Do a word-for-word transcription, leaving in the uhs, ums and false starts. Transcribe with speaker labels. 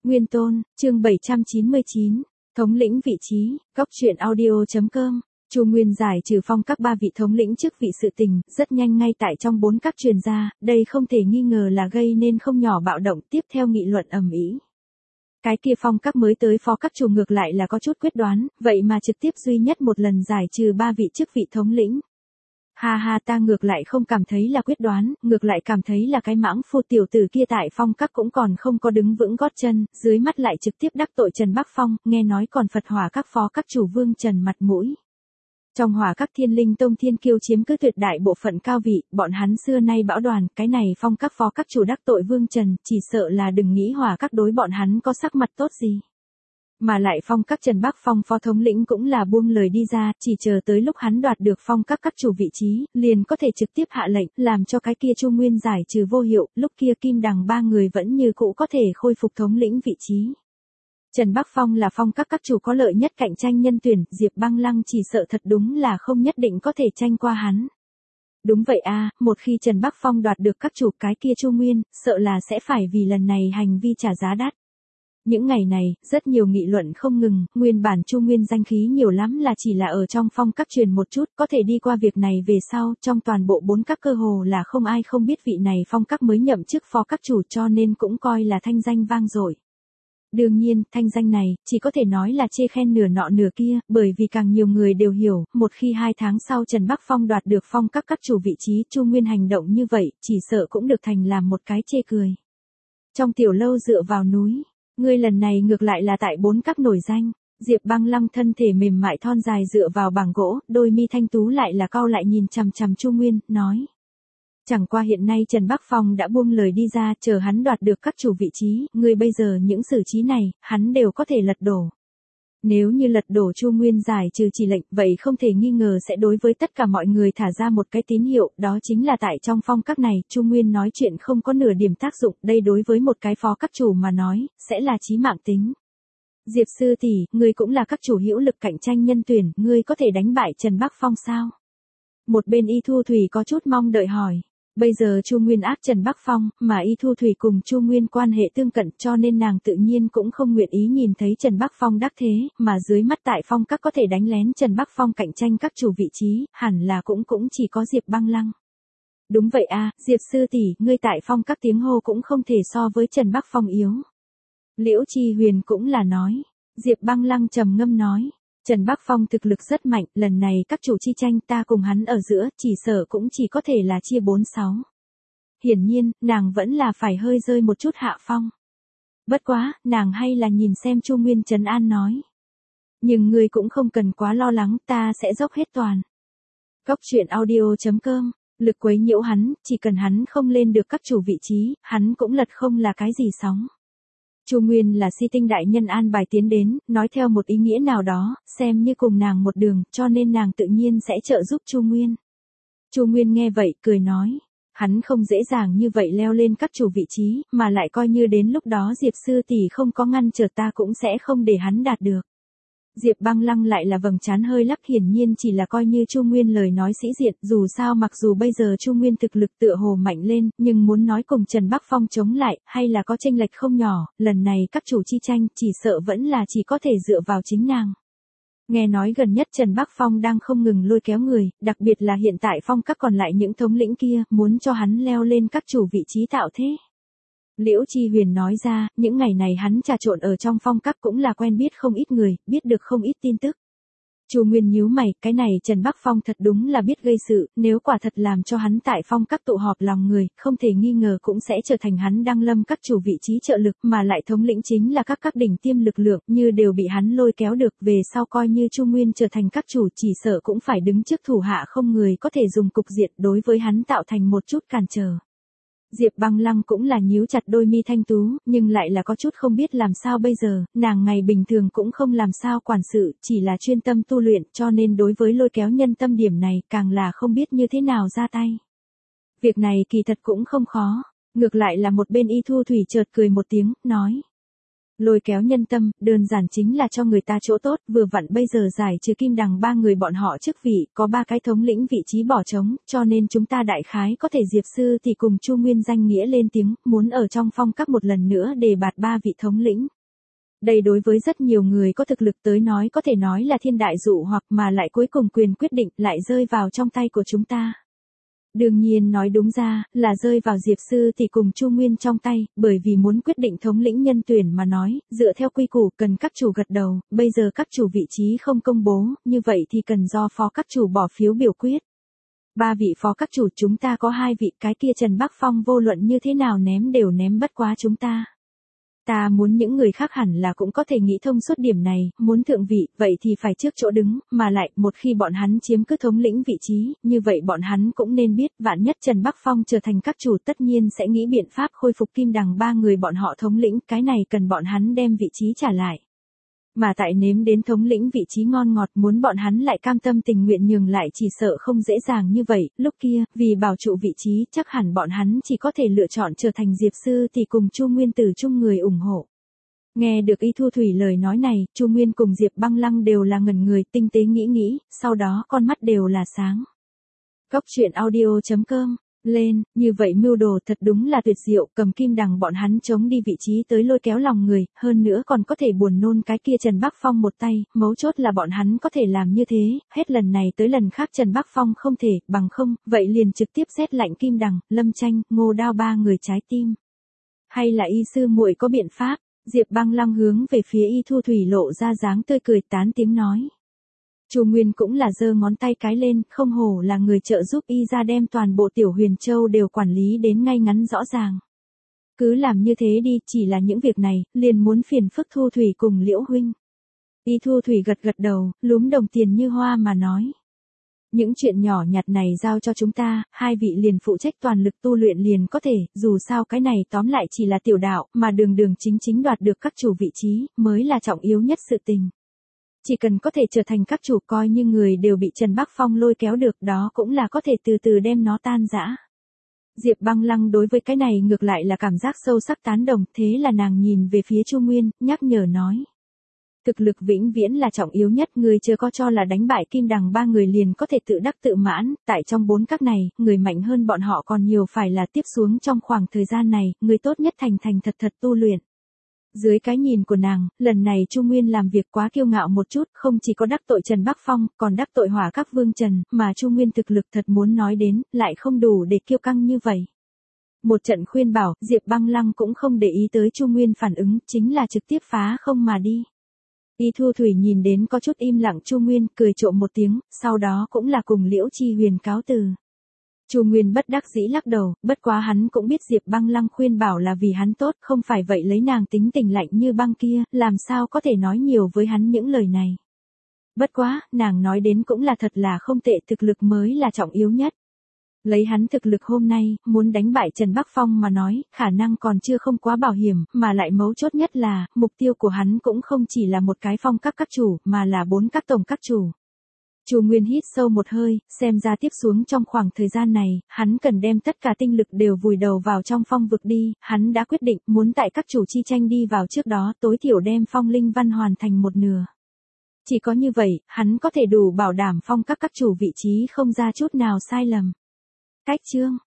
Speaker 1: Nguyên Tôn, chương bảy trăm chín mươi chín, thống lĩnh vị trí, góc truyện audio.com. Chu Nguyên giải trừ Phong các ba vị thống lĩnh chức vị sự tình, rất nhanh ngay tại trong bốn các truyền ra, đây không thể nghi ngờ là gây nên không nhỏ bạo động, tiếp theo nghị luận ầm ĩ. Cái kia Phong các mới tới phó các chủ ngược lại là có chút quyết đoán, vậy mà trực tiếp duy nhất một lần giải trừ ba vị chức vị thống lĩnh. Ha ha, ta ngược lại không cảm thấy là quyết đoán, ngược lại cảm thấy là cái mãng phu tiểu tử kia tại Phong các cũng còn không có đứng vững gót chân, dưới mắt lại trực tiếp đắc tội Trần Bắc Phong, nghe nói còn phật hỏa các phó các chủ Vương Trần mặt mũi. Trong hỏa các Thiên Linh Tông thiên kiêu chiếm cứ tuyệt đại bộ phận cao vị, bọn hắn xưa nay bão đoàn, cái này Phong các phó các chủ đắc tội Vương Trần, chỉ sợ là đừng nghĩ hỏa các đối bọn hắn có sắc mặt tốt gì. Mà lại Phong các Trần Bắc Phong phó thống lĩnh cũng là buông lời đi ra, chỉ chờ tới lúc hắn đoạt được Phong các các chủ vị trí, liền có thể trực tiếp hạ lệnh, làm cho cái kia Chu Nguyên giải trừ vô hiệu, lúc kia Kim Đằng ba người vẫn như cũ có thể khôi phục thống lĩnh vị trí. Trần Bắc Phong là Phong các các chủ có lợi nhất cạnh tranh nhân tuyển, Diệp Băng Lăng chỉ sợ thật đúng là không nhất định có thể tranh qua hắn. Đúng vậy a, một khi Trần Bắc Phong đoạt được các chủ, cái kia Chu Nguyên, sợ là sẽ phải vì lần này hành vi trả giá đắt. Những ngày này, rất nhiều nghị luận không ngừng, nguyên bản Chu Nguyên danh khí nhiều lắm là chỉ là ở trong Phong các truyền một chút, có thể đi qua việc này về sau, trong toàn bộ bốn các cơ hồ là không ai không biết vị này Phong các mới nhậm chức phó các chủ, cho nên cũng coi là thanh danh vang dội. Đương nhiên, thanh danh này, chỉ có thể nói là chê khen nửa nọ nửa kia, bởi vì càng nhiều người đều hiểu, một khi hai tháng sau Trần Bắc Phong đoạt được Phong các các chủ vị trí, Chu Nguyên hành động như vậy, chỉ sợ cũng được thành làm một cái chê cười. Trong tiểu lâu dựa vào núi, ngươi lần này ngược lại là tại bốn các nổi danh. Diệp Băng Lăng thân thể mềm mại thon dài dựa vào bảng gỗ, đôi mi thanh tú lại là cau lại nhìn chằm chằm Chu Nguyên, nói. Chẳng qua hiện nay Trần Bắc Phong đã buông lời đi ra, chờ hắn đoạt được các chủ vị trí, ngươi bây giờ những xử trí này, hắn đều có thể lật đổ. Nếu như lật đổ Chu Nguyên giải trừ chỉ lệnh, vậy không thể nghi ngờ sẽ đối với tất cả mọi người thả ra một cái tín hiệu, đó chính là tại trong Phong các này, Chu Nguyên nói chuyện không có nửa điểm tác dụng, đây đối với một cái phó các chủ mà nói, sẽ là chí mạng tính. Diệp sư tỷ, ngươi cũng là các chủ hữu lực cạnh tranh nhân tuyển, ngươi có thể đánh bại Trần Bắc Phong sao? Một bên Y Thu Thủy có chút mong đợi hỏi. Bây giờ Chu Nguyên áp Trần Bắc Phong, mà Y Thu Thủy cùng Chu Nguyên quan hệ tương cận, cho nên nàng tự nhiên cũng không nguyện ý nhìn thấy Trần Bắc Phong đắc thế, mà dưới mắt tại Phong các có thể đánh lén Trần Bắc Phong cạnh tranh các chủ vị trí, hẳn là cũng cũng chỉ có Diệp Băng Lăng. Đúng vậy a, Diệp sư tỷ, ngươi tại Phong các tiếng hô cũng không thể so với Trần Bắc Phong yếu. Liễu Chi Huyền cũng là nói. Diệp Băng Lăng trầm ngâm nói. Trần Bắc Phong thực lực rất mạnh, lần này các chủ chi tranh ta cùng hắn ở giữa, chỉ sợ cũng chỉ có thể là chia bốn sáu. Hiển nhiên, nàng vẫn là phải hơi rơi một chút hạ phong. Bất quá, nàng hay là nhìn xem Chu Nguyên trấn an nói. Nhưng ngươi cũng không cần quá lo lắng, ta sẽ dốc hết toàn. Góc truyện audio.com, lực quấy nhiễu hắn, chỉ cần hắn không lên được các chủ vị trí, hắn cũng lật không là cái gì sóng. Chu Nguyên là Si Tinh đại nhân an bài tiến đến, nói theo một ý nghĩa nào đó, xem như cùng nàng một đường, cho nên nàng tự nhiên sẽ trợ giúp Chu Nguyên. Chu Nguyên nghe vậy, cười nói, hắn không dễ dàng như vậy leo lên các chủ vị trí, mà lại coi như đến lúc đó Diệp sư tỷ không có ngăn trở ta cũng sẽ không để hắn đạt được. Diệp Băng Lăng lại là vầng trán hơi lắc, hiển nhiên chỉ là coi như Chu Nguyên lời nói sĩ diện, dù sao mặc dù bây giờ Chu Nguyên thực lực tựa hồ mạnh lên, nhưng muốn nói cùng Trần Bắc Phong chống lại, hay là có chênh lệch không nhỏ, lần này các chủ chi tranh, chỉ sợ vẫn là chỉ có thể dựa vào chính nàng. Nghe nói gần nhất Trần Bắc Phong đang không ngừng lôi kéo người, đặc biệt là hiện tại Phong các còn lại những thống lĩnh kia, muốn cho hắn leo lên các chủ vị trí tạo thế. Liễu Chi Huyền nói ra, những ngày này hắn trà trộn ở trong Phong các cũng là quen biết không ít người, biết được không ít tin tức. Chu Nguyên nhíu mày, cái này Trần Bắc Phong thật đúng là biết gây sự, nếu quả thật làm cho hắn tại Phong các tụ họp lòng người, không thể nghi ngờ cũng sẽ trở thành hắn đăng lâm các chủ vị trí trợ lực, mà lại thống lĩnh chính là các các đỉnh tiêm lực lượng, như đều bị hắn lôi kéo được, về sau coi như Chu Nguyên trở thành các chủ, chỉ sợ cũng phải đứng trước thủ hạ không người có thể dùng cục diện đối với hắn tạo thành một chút cản trở. Diệp Băng Lăng cũng là nhíu chặt đôi mi thanh tú, nhưng lại là có chút không biết làm sao bây giờ, nàng ngày bình thường cũng không làm sao quản sự, chỉ là chuyên tâm tu luyện, cho nên đối với lôi kéo nhân tâm điểm này, càng là không biết như thế nào ra tay. Việc này kỳ thật cũng không khó, ngược lại là một bên Y Thu Thủy chợt cười một tiếng, nói. Lôi kéo nhân tâm, đơn giản chính là cho người ta chỗ tốt, vừa vặn bây giờ giải trừ Kim Đằng ba người bọn họ chức vị, có ba cái thống lĩnh vị trí bỏ trống, cho nên chúng ta đại khái có thể Diệp sư thì cùng Chu Nguyên danh nghĩa lên tiếng, muốn ở trong Phong các một lần nữa đề bạt ba vị thống lĩnh. Đây đối với rất nhiều người có thực lực tới nói có thể nói là thiên đại dụ hoặc mà lại cuối cùng quyền quyết định lại rơi vào trong tay của chúng ta. Đương nhiên nói đúng ra, là rơi vào Diệp Sư thì cùng Chu Nguyên trong tay, bởi vì muốn quyết định thống lĩnh nhân tuyển mà nói, dựa theo quy củ cần các chủ gật đầu, bây giờ các chủ vị trí không công bố, như vậy thì cần do phó các chủ bỏ phiếu biểu quyết. Ba vị phó các chủ chúng ta có hai vị, cái kia Trần Bắc Phong vô luận như thế nào ném đều ném bất quá chúng ta. Ta muốn những người khác hẳn là cũng có thể nghĩ thông suốt điểm này, muốn thượng vị, vậy thì phải trước chỗ đứng, mà lại, một khi bọn hắn chiếm cứ thống lĩnh vị trí, như vậy bọn hắn cũng nên biết, vạn nhất Trần Bắc Phong trở thành các chủ tất nhiên sẽ nghĩ biện pháp khôi phục Kim Đằng ba người bọn họ thống lĩnh, cái này cần bọn hắn đem vị trí trả lại. Mà tại nếm đến thống lĩnh vị trí ngon ngọt muốn bọn hắn lại cam tâm tình nguyện nhường lại chỉ sợ không dễ dàng như vậy, lúc kia, vì bảo trụ vị trí chắc hẳn bọn hắn chỉ có thể lựa chọn trở thành Diệp Sư thì cùng Chu Nguyên từ chung người ủng hộ. Nghe được Y Thu Thủy lời nói này, Chu Nguyên cùng Diệp Băng Lăng đều là ngẩn người tinh tế nghĩ nghĩ, sau đó con mắt đều là sáng. Góc truyện audio chấm com lên, như vậy mưu đồ thật đúng là tuyệt diệu, cầm Kim Đằng bọn hắn chống đi vị trí tới lôi kéo lòng người, hơn nữa còn có thể buồn nôn cái kia Trần Bắc Phong một tay, mấu chốt là bọn hắn có thể làm như thế, hết lần này tới lần khác Trần Bắc Phong không thể, bằng không, vậy liền trực tiếp xét lạnh Kim Đằng, Lâm Tranh, Ngô Đao ba người trái tim. Hay là Y sư muội có biện pháp? Diệp Băng Lăng hướng về phía Y Thu Thủy lộ ra dáng tươi cười tán tiếng nói. Chu Nguyên cũng là giơ ngón tay cái lên, không hổ là người trợ giúp y ra đem toàn bộ Tiểu Huyền Châu đều quản lý đến ngay ngắn rõ ràng. Cứ làm như thế đi, chỉ là những việc này, liền muốn phiền phức Thu Thủy cùng Liễu huynh. Y Thu Thủy gật gật đầu, lúm đồng tiền như hoa mà nói. Những chuyện nhỏ nhặt này giao cho chúng ta, hai vị liền phụ trách toàn lực tu luyện liền có thể, dù sao cái này tóm lại chỉ là tiểu đạo, mà đường đường chính chính đoạt được các chủ vị trí, mới là trọng yếu nhất sự tình. Chỉ cần có thể trở thành các chủ coi như người đều bị Trần Bắc Phong lôi kéo được đó cũng là có thể từ từ đem nó tan rã. Diệp Băng Lăng đối với cái này ngược lại là cảm giác sâu sắc tán đồng, thế là nàng nhìn về phía Chu Nguyên, nhắc nhở nói. Thực lực vĩnh viễn là trọng yếu nhất, người chưa có cho là đánh bại Kim Đằng ba người liền có thể tự đắc tự mãn, tại trong bốn các này, người mạnh hơn bọn họ còn nhiều phải là tiếp xuống trong khoảng thời gian này, người tốt nhất thành thành thật thật tu luyện. Dưới cái nhìn của nàng, lần này Chu Nguyên làm việc quá kiêu ngạo một chút, không chỉ có đắc tội Trần Bắc Phong, còn đắc tội hỏa các vương Trần, mà Chu Nguyên thực lực thật muốn nói đến, lại không đủ để kiêu căng như vậy. Một trận khuyên bảo, Diệp Băng Lăng cũng không để ý tới Chu Nguyên phản ứng, chính là trực tiếp phá không mà đi. Y Thu Thủy nhìn đến có chút im lặng Chu Nguyên, cười trộm một tiếng, sau đó cũng là cùng Liễu Chi Huyền cáo từ. Chu Nguyên bất đắc dĩ lắc đầu, bất quá hắn cũng biết Diệp Băng Lăng khuyên bảo là vì hắn tốt, không phải vậy lấy nàng tính tình lạnh như băng kia, làm sao có thể nói nhiều với hắn những lời này. Bất quá, nàng nói đến cũng là thật là không tệ, thực lực mới là trọng yếu nhất. Lấy hắn thực lực hôm nay, muốn đánh bại Trần Bắc Phong mà nói, khả năng còn chưa không quá bảo hiểm, mà lại mấu chốt nhất là, mục tiêu của hắn cũng không chỉ là một cái phong các các chủ, mà là bốn các tổng các chủ. Chu Nguyên hít sâu một hơi, xem ra tiếp xuống trong khoảng thời gian này, hắn cần đem tất cả tinh lực đều vùi đầu vào trong phong vực đi, hắn đã quyết định muốn tại các chủ chi tranh đi vào trước đó tối thiểu đem phong linh văn hoàn thành một nửa. Chỉ có như vậy, hắn có thể đủ bảo đảm phong các các chủ vị trí không ra chút nào sai lầm. Cách chương